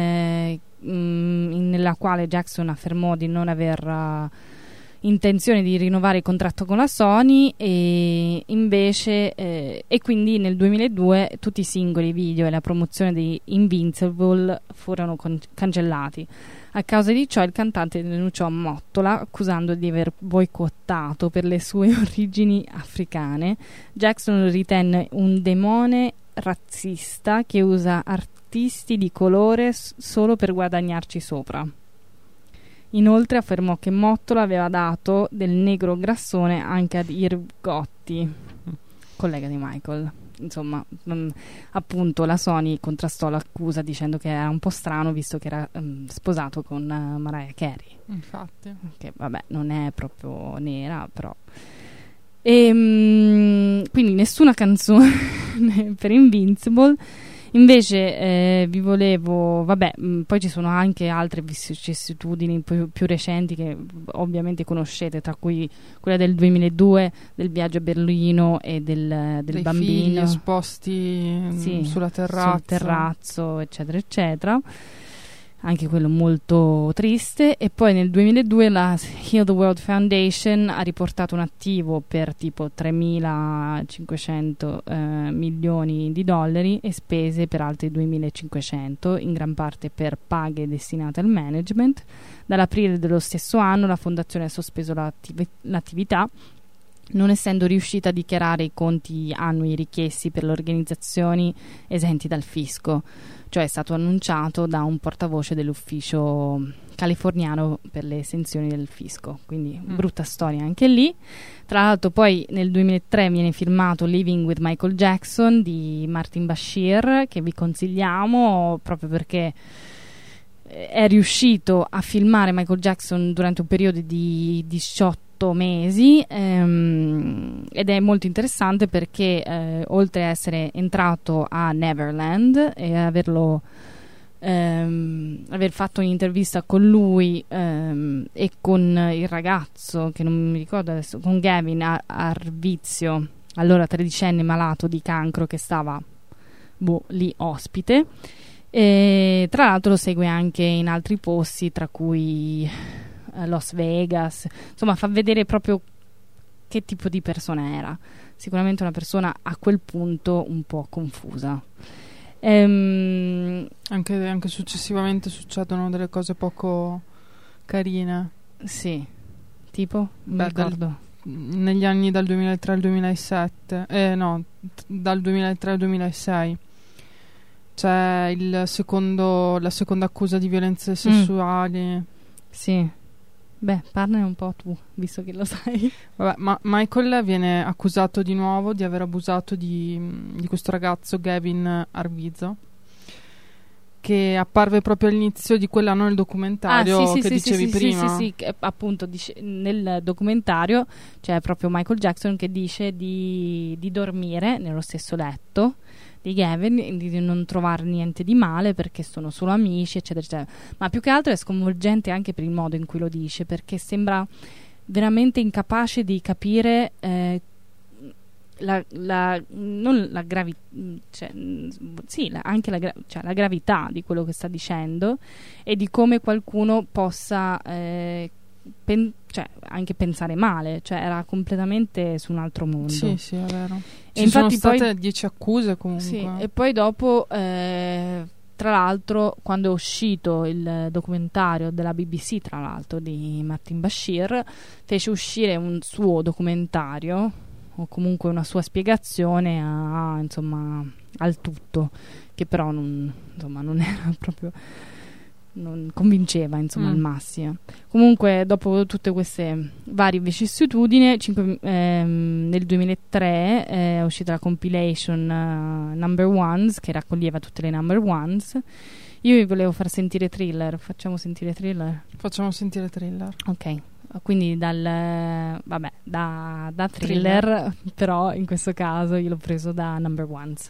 nella quale Jackson affermò di non aver intenzione di rinnovare il contratto con la Sony, e invece e quindi nel 2002 tutti i singoli video e la promozione di Invincible furono cancellati. A causa di ciò il cantante denunciò Mottola accusando di aver boicottato per le sue origini africane. Jackson lo ritenne un demone razzista che usa artisti di colore solo per guadagnarci sopra. Inoltre affermò che Mottola aveva dato del negro grassone anche ad Irv Gotti, collega di Michael. Insomma, appunto la Sony contrastò l'accusa dicendo che era un po' strano visto che era sposato con Mariah Carey. Infatti. Che vabbè, non è proprio nera, però. Quindi nessuna canzone per Invincible. Invece vi volevo, vabbè, poi ci sono anche altre vicissitudini più recenti che ovviamente conoscete, tra cui quella del 2002 del viaggio a Berlino e del Dei bambino figli esposti sì, sulla terrazza. sul terrazzo, eccetera eccetera, anche quello molto triste. E poi nel 2002 la Heal the World Foundation ha riportato un attivo per tipo 3.500 milioni di dollari e spese per altri 2.500, in gran parte per paghe destinate al management. Dall'aprile dello stesso anno la fondazione ha sospeso l'attività, non essendo riuscita a dichiarare i conti annui richiesti per le organizzazioni esenti dal fisco. Cioè è stato annunciato da un portavoce dell'ufficio californiano per le esenzioni del fisco, quindi brutta storia anche lì. Tra l'altro poi nel 2003 viene firmato Living with Michael Jackson di Martin Bashir, che vi consigliamo proprio perché è riuscito a filmare Michael Jackson durante un periodo di 18 mesi ed è molto interessante perché oltre a essere entrato a Neverland e aver fatto un'intervista con lui e con il ragazzo che non mi ricordo adesso, con Gavin Arvizio, allora 13enne malato di cancro che stava lì ospite, e tra l'altro lo segue anche in altri posti tra cui Las Vegas. Insomma, fa vedere proprio che tipo di persona era. Sicuramente una persona a quel punto un po' confusa. Anche successivamente succedono delle cose poco carine. Sì, tipo? Non Beh, ricordo. Negli anni dal 2003 al 2007, dal 2003 al 2006 c'è la seconda accusa di violenze sessuali. Sì. Beh, parlane un po' tu, visto che lo sai. Vabbè, ma Michael viene accusato di nuovo di aver abusato di questo ragazzo Gavin Arvizo, che apparve proprio all'inizio di quell'anno nel documentario che dicevi prima. Sì, appunto nel documentario c'è proprio Michael Jackson che dice di dormire nello stesso letto di Gavin, di non trovare niente di male perché sono solo amici, eccetera eccetera. Ma più che altro è sconvolgente anche per il modo in cui lo dice, perché sembra veramente incapace di capire la gravità di quello che sta dicendo e di come qualcuno possa anche pensare male, cioè era completamente su un altro mondo. Sì, è vero. E Ci sono infatti state poi 10 accuse comunque. Sì, e poi dopo tra l'altro quando è uscito il documentario della BBC, tra l'altro di Martin Bashir, fece uscire un suo documentario o comunque una sua spiegazione al tutto, che però non era proprio, non convinceva al massimo. Comunque dopo tutte queste varie vicissitudini nel 2003 è uscita la compilation Number Ones, che raccoglieva tutte le Number Ones. Io vi volevo far sentire Thriller. Facciamo sentire Thriller? Facciamo sentire Thriller. Ok, quindi da thriller, però in questo caso io l'ho preso da Number Ones.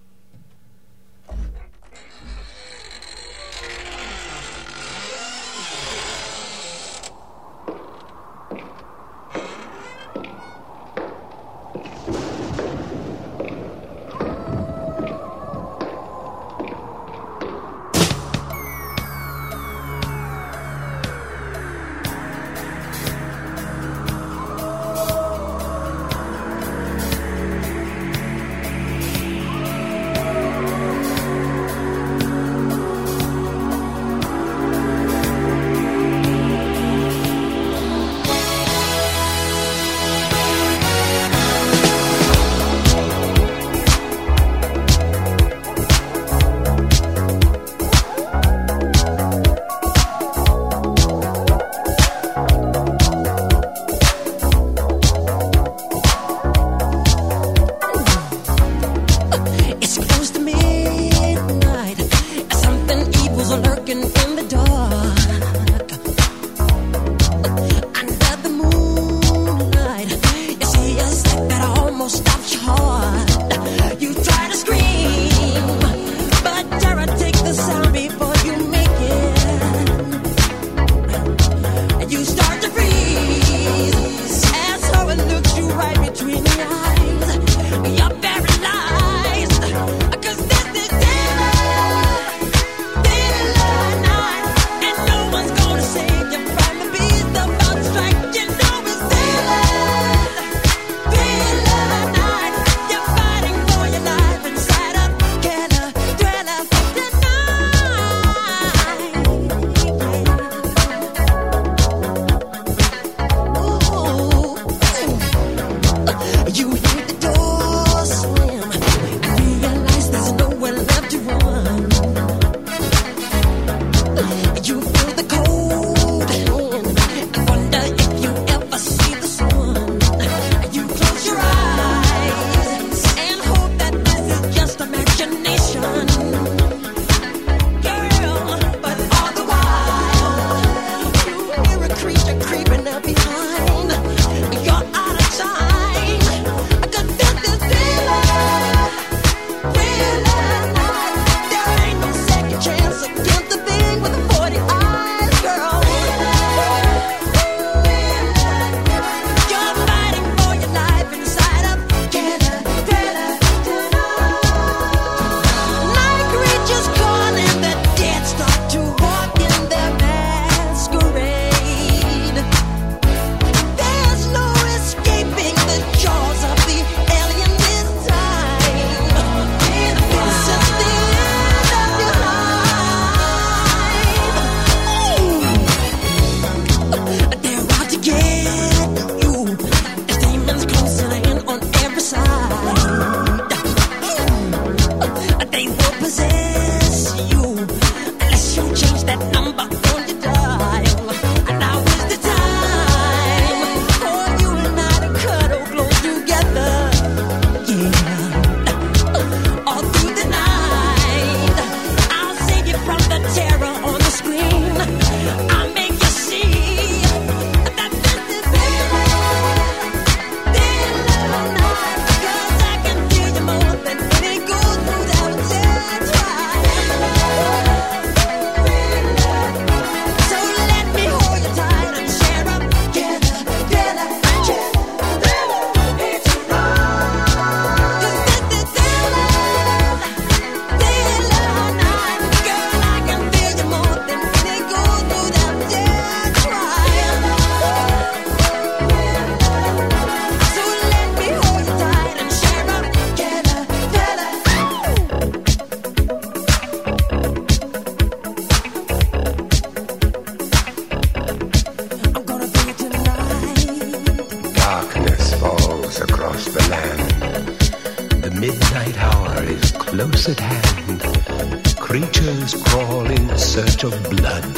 midnight hour is close at hand. Creatures crawl in search of blood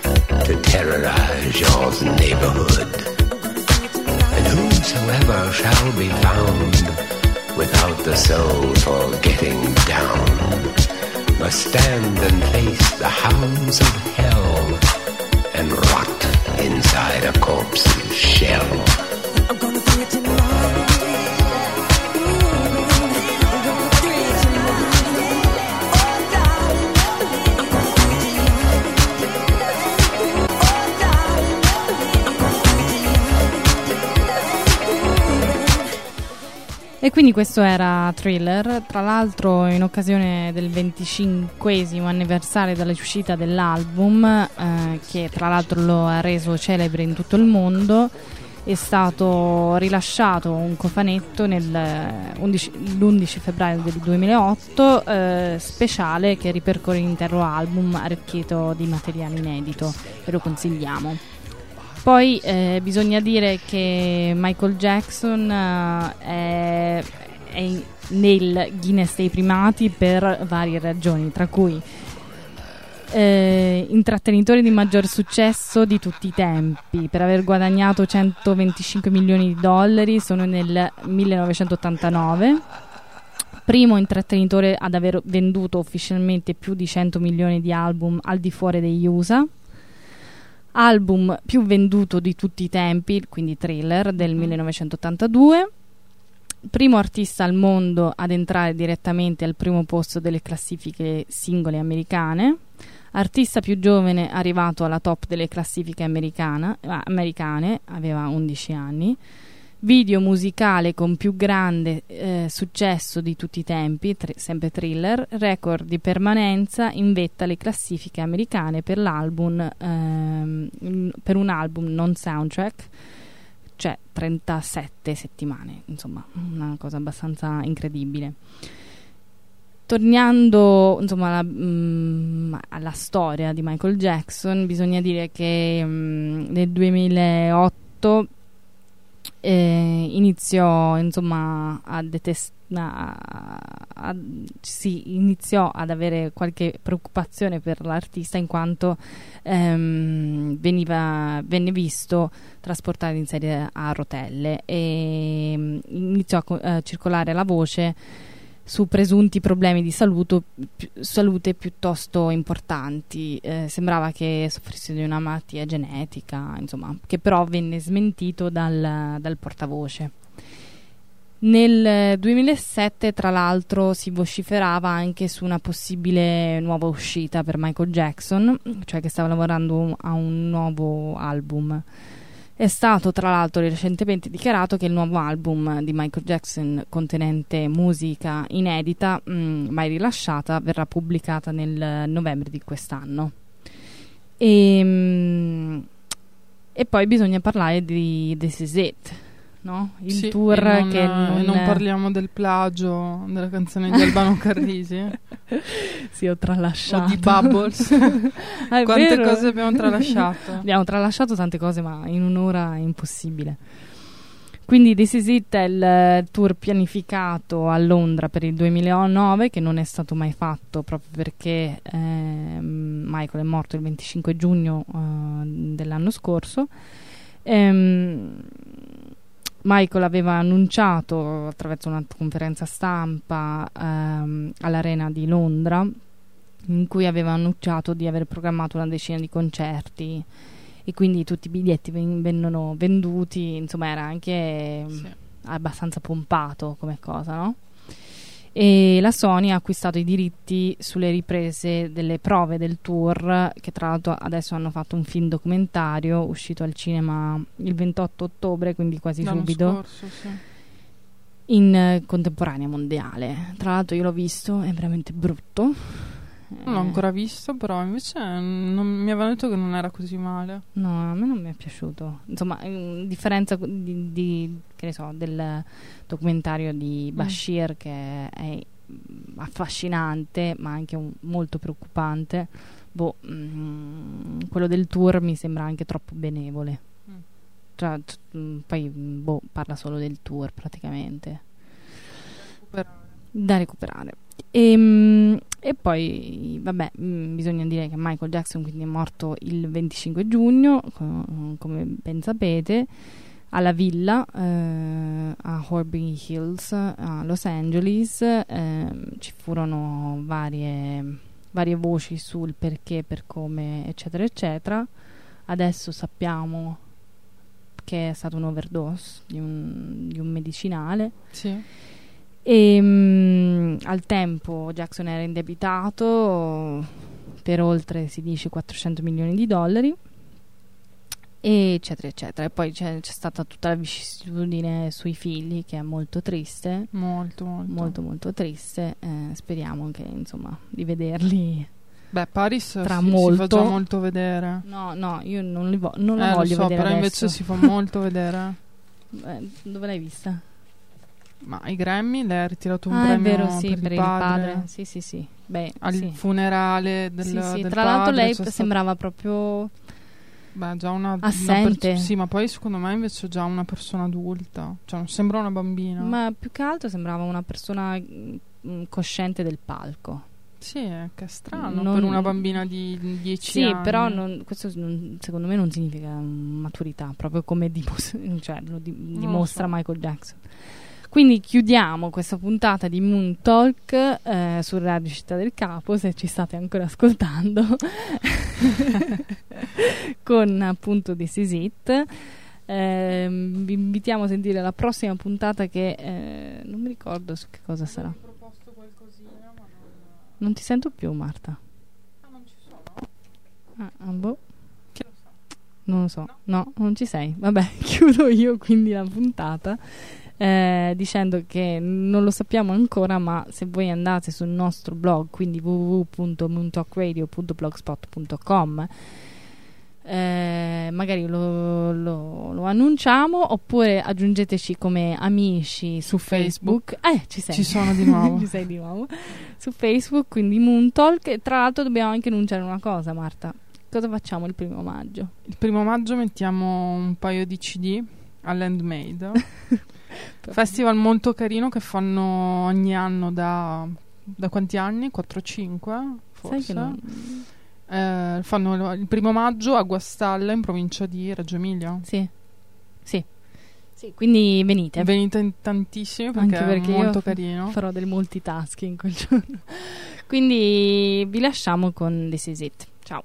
to terrorize your neighborhood. And whosoever shall be found without the soul for getting down must stand and face the hounds of hell and rot inside a corpse's shell. I'm gonna do it tonight. E quindi questo era Thriller, tra l'altro in occasione del 25esimo anniversario dell'uscita dell'album, che tra l'altro lo ha reso celebre in tutto il mondo, è stato rilasciato un cofanetto l'11 febbraio del 2008, speciale che ripercorre l'intero album arricchito di materiale inedito, ve lo consigliamo. Poi bisogna dire che Michael Jackson è nel Guinness dei primati per varie ragioni, tra cui intrattenitore di maggior successo di tutti i tempi, per aver guadagnato 125 milioni di dollari solo nel 1989, primo intrattenitore ad aver venduto ufficialmente più di 100 milioni di album al di fuori degli USA, album più venduto di tutti i tempi, quindi Thriller del 1982, primo artista al mondo ad entrare direttamente al primo posto delle classifiche singole americane, artista più giovane arrivato alla top delle classifiche americane, aveva 11 anni, video musicale con più grande successo di tutti i tempi, sempre Thriller, record di permanenza in vetta alle classifiche americane per l'album, per un album non soundtrack, cioè 37 settimane, insomma una cosa abbastanza incredibile. Tornando insomma alla storia di Michael Jackson, bisogna dire che nel 2008 iniziò insomma iniziò ad avere qualche preoccupazione per l'artista, in quanto venne visto trasportato in sedia a rotelle, e iniziò a circolare la voce su presunti problemi di salute piuttosto importanti. Sembrava che soffrisse di una malattia genetica, insomma, che però venne smentito dal portavoce. Nel 2007, tra l'altro, si vociferava anche su una possibile nuova uscita per Michael Jackson, cioè che stava lavorando a un nuovo album. È stato tra l'altro recentemente dichiarato che il nuovo album di Michael Jackson, contenente musica inedita mai rilasciata, verrà pubblicata nel novembre di quest'anno. E poi bisogna parlare di This Is It, no? Il Sì, tour che non parliamo del plagio della canzone di Albano Carrisi. Sì, ho tralasciato. O di Bubbles. Quante cose abbiamo tralasciato? Abbiamo tralasciato tante cose, ma in un'ora è impossibile. Quindi This Is It è il tour pianificato a Londra per il 2009, che non è stato mai fatto proprio perché Michael è morto il 25 giugno dell'anno scorso. Michael aveva annunciato attraverso una conferenza stampa all'Arena di Londra, in cui aveva annunciato di aver programmato una decina di concerti, e quindi tutti i biglietti vennero venduti, insomma era anche abbastanza pompato come cosa, no? E la Sony ha acquistato i diritti sulle riprese delle prove del tour, che tra l'altro adesso hanno fatto un film documentario uscito al cinema il 28 ottobre, quindi quasi L'anno subito, scorso, sì. in contemporanea mondiale. Tra l'altro io l'ho visto, è veramente brutto. Non l'ho ancora visto, però invece non mi avevano detto che non era così male. No, a me non mi è piaciuto. Insomma, in differenza che ne so, del documentario di Bashir, che è affascinante, ma anche molto preoccupante. Quello del tour mi sembra anche troppo benevole. Cioè, poi parla solo del tour praticamente. Da recuperare. E poi vabbè, bisogna dire che Michael Jackson quindi è morto il 25 giugno, come ben sapete, alla villa a Holby Hills a Los Angeles. Ci furono varie voci sul perché, per come, eccetera eccetera. Adesso sappiamo che è stato un overdose di un medicinale. Sì. E al tempo Jackson era indebitato per oltre, si dice, $400 milioni, e eccetera eccetera. E poi c'è stata tutta la vicissitudine sui figli, che è molto triste, molto triste. Speriamo che, insomma, di vederli. Beh, Paris tra si molto. fa già molto vedere. No, io non la voglio lo so, vedere però adesso. invece si fa molto vedere. Dove l'hai vista? Ma i Grammy, lei ha ritirato un È premio vero, sì, per il il padre. padre. Sì. Beh, Al sì. funerale del, Sì, del tra l'altro padre lei c'è stato- sembrava proprio Beh, già una assente. sì, ma poi secondo me invece è già una persona adulta. Cioè, non sembra una bambina. ma più che altro sembrava una persona cosciente del palco. Sì, che è strano Non- per una bambina di 10 Sì, anni. però questo secondo me non significa maturità, proprio come dimostra so. Michael Jackson. Quindi chiudiamo questa puntata di Moon Talk su Radio Città del Capo, se ci state ancora ascoltando, con appunto This Is It. Vi invitiamo a sentire la prossima puntata, che non mi ricordo su che cosa sarà. Ho proposto qualcosina, ma Non ti sento più, Marta. non ci sono. Boh. Chi lo sa? Non lo so, no, non ci sei. Vabbè, chiudo io quindi la puntata dicendo che non lo sappiamo ancora, ma se voi andate sul nostro blog, quindi www.moontalkradio.blogspot.com, magari lo annunciamo, oppure aggiungeteci come amici su Facebook. Ci sei. Ci sono di nuovo. Ci sei di nuovo su Facebook, quindi Moon Talk. E tra l'altro dobbiamo anche annunciare una cosa, Marta. Cosa facciamo il 1° maggio? Il 1° maggio mettiamo un paio di CD all'Handmade. Festival molto carino che fanno ogni anno da quanti anni? 4-5 forse. Sai che non... Fanno il 1° maggio a Guastalla, in provincia di Reggio Emilia. Sì, quindi venite. Venite in tantissimi perché, Anche perché è molto io carino. farò del multitasking quel giorno. Quindi vi lasciamo con This Is It. Ciao.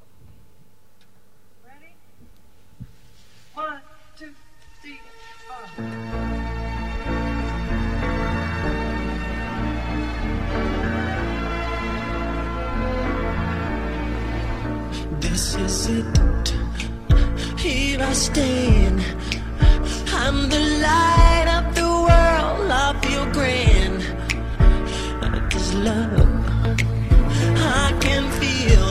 One, two, three, four. This is it. Here I stand. I'm the light of the world. I feel grand. 'Cause love, I can feel